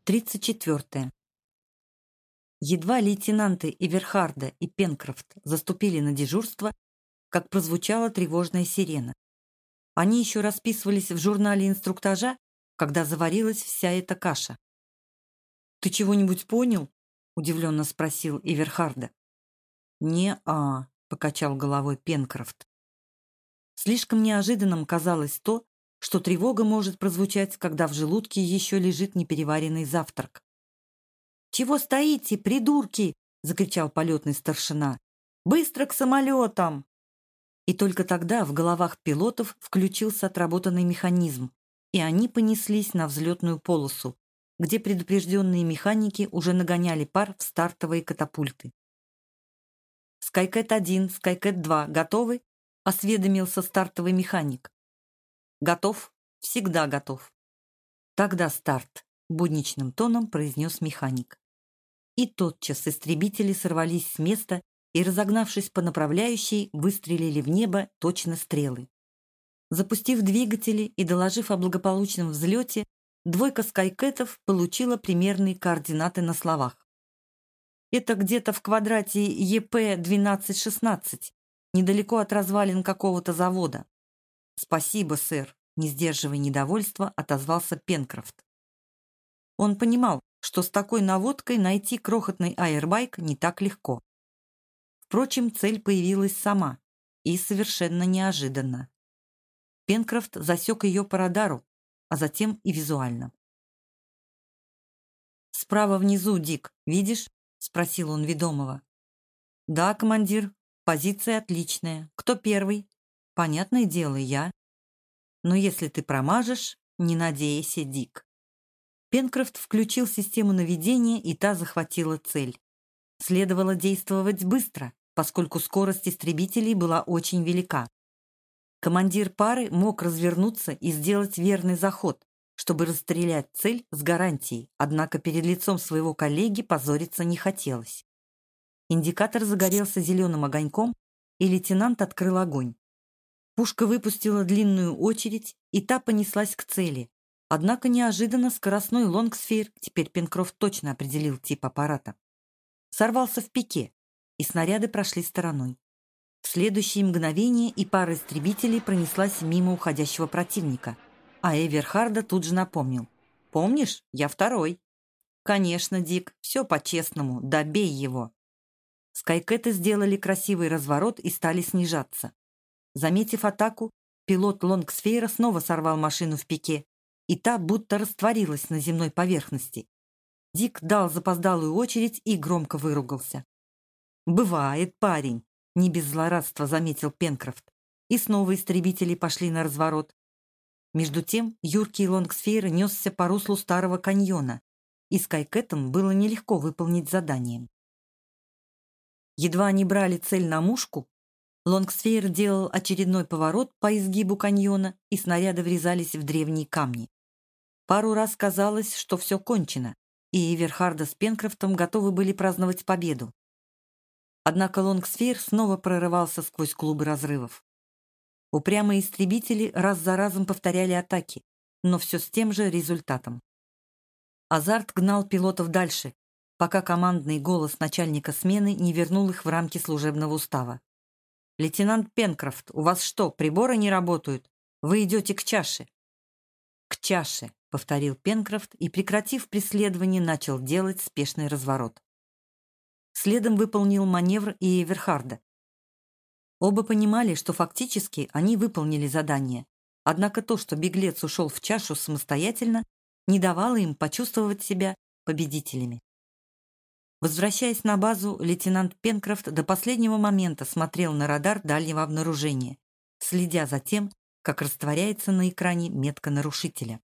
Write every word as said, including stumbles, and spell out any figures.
Тридцать четвертое. Едва лейтенанты Эверхарда и Пенкрофт заступили на дежурство, как прозвучала тревожная сирена. Они еще расписывались в журнале инструктажа, когда заварилась вся эта каша. «Ты чего-нибудь понял?» — удивленно спросил Эверхарда. «Не-а», — покачал головой Пенкрофт. Слишком неожиданным казалось то, что тревога может прозвучать, когда в желудке еще лежит непереваренный завтрак. «Чего стоите, придурки?» — закричал полетный старшина. «Быстро к самолетам!» И только тогда в головах пилотов включился отработанный механизм, и они понеслись на взлетную полосу, где предупрежденные механики уже нагоняли пар в стартовые катапульты. «Скайкэт один, Скайкэт два готовы?» — осведомился стартовый механик. «Готов, всегда готов». «Тогда старт», — будничным тоном произнес механик. И тотчас истребители сорвались с места и, разогнавшись по направляющей, выстрелили в небо точно стрелы. Запустив двигатели и доложив о благополучном взлете, двойка скайкэтов получила примерные координаты на словах. «Это где-то в квадрате Е П двенадцать шестнадцать, недалеко от развалин какого-то завода». «Спасибо, сэр», — не сдерживая недовольства, отозвался Пенкрофт. Он понимал, что с такой наводкой найти крохотный аэрбайк не так легко. Впрочем, цель появилась сама и совершенно неожиданно. Пенкрофт засек ее по радару, а затем и визуально. «Справа внизу, Дик, видишь?» — спросил он ведомого. «Да, командир, позиция отличная. Кто первый?» «Понятное дело, я. Но если ты промажешь, не надейся, Дик». Пенкрофт включил систему наведения, и та захватила цель. Следовало действовать быстро, поскольку скорость истребителей была очень велика. Командир пары мог развернуться и сделать верный заход, чтобы расстрелять цель с гарантией, однако перед лицом своего коллеги позориться не хотелось. Индикатор загорелся зеленым огоньком, и лейтенант открыл огонь. Пушка выпустила длинную очередь, и та понеслась к цели. Однако неожиданно скоростной лонгсфейр, теперь Пенкрофт точно определил тип аппарата, сорвался в пике, и снаряды прошли стороной. В следующее мгновение и пара истребителей пронеслась мимо уходящего противника, а Эверхарда тут же напомнил. «Помнишь, я второй». «Конечно, Дик, все по-честному, добей его». Скайкэты сделали красивый разворот и стали снижаться. Заметив атаку, пилот лонгсфейра снова сорвал машину в пике, и та будто растворилась на земной поверхности. Дик дал запоздалую очередь и громко выругался. «Бывает, парень», — не без злорадства заметил Пенкрофт. И снова истребители пошли на разворот. Между тем юркий лонгсфейр несся по руслу старого каньона, и скайкэтам было нелегко выполнить задание. Едва они брали цель на мушку, лонгсфейр делал очередной поворот по изгибу каньона, и снаряды врезались в древние камни. Пару раз казалось, что все кончено, и Эверхарда с Пенкрофтом готовы были праздновать победу. Однако лонгсфейр снова прорывался сквозь клубы разрывов. Упрямые истребители раз за разом повторяли атаки, но все с тем же результатом. Азарт гнал пилотов дальше, пока командный голос начальника смены не вернул их в рамки служебного устава. «Лейтенант Пенкрофт, у вас что, приборы не работают? Вы идете к чаше». «К чаше», — повторил Пенкрофт и, прекратив преследование, начал делать спешный разворот. Следом выполнил маневр и Эверхарда. Оба понимали, что фактически они выполнили задание, однако то, что беглец ушел в чашу самостоятельно, не давало им почувствовать себя победителями. Возвращаясь на базу, лейтенант Пенкрофт до последнего момента смотрел на радар дальнего обнаружения, следя за тем, как растворяется на экране метка нарушителя.